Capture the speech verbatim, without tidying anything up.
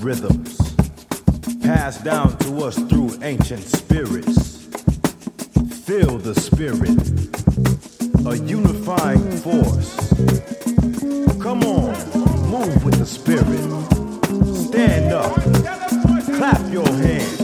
rhythms passed down to us through ancient spirits. Feel the spirit, a unifying force. Come on, move with the spirit. Stand up, clap your hands.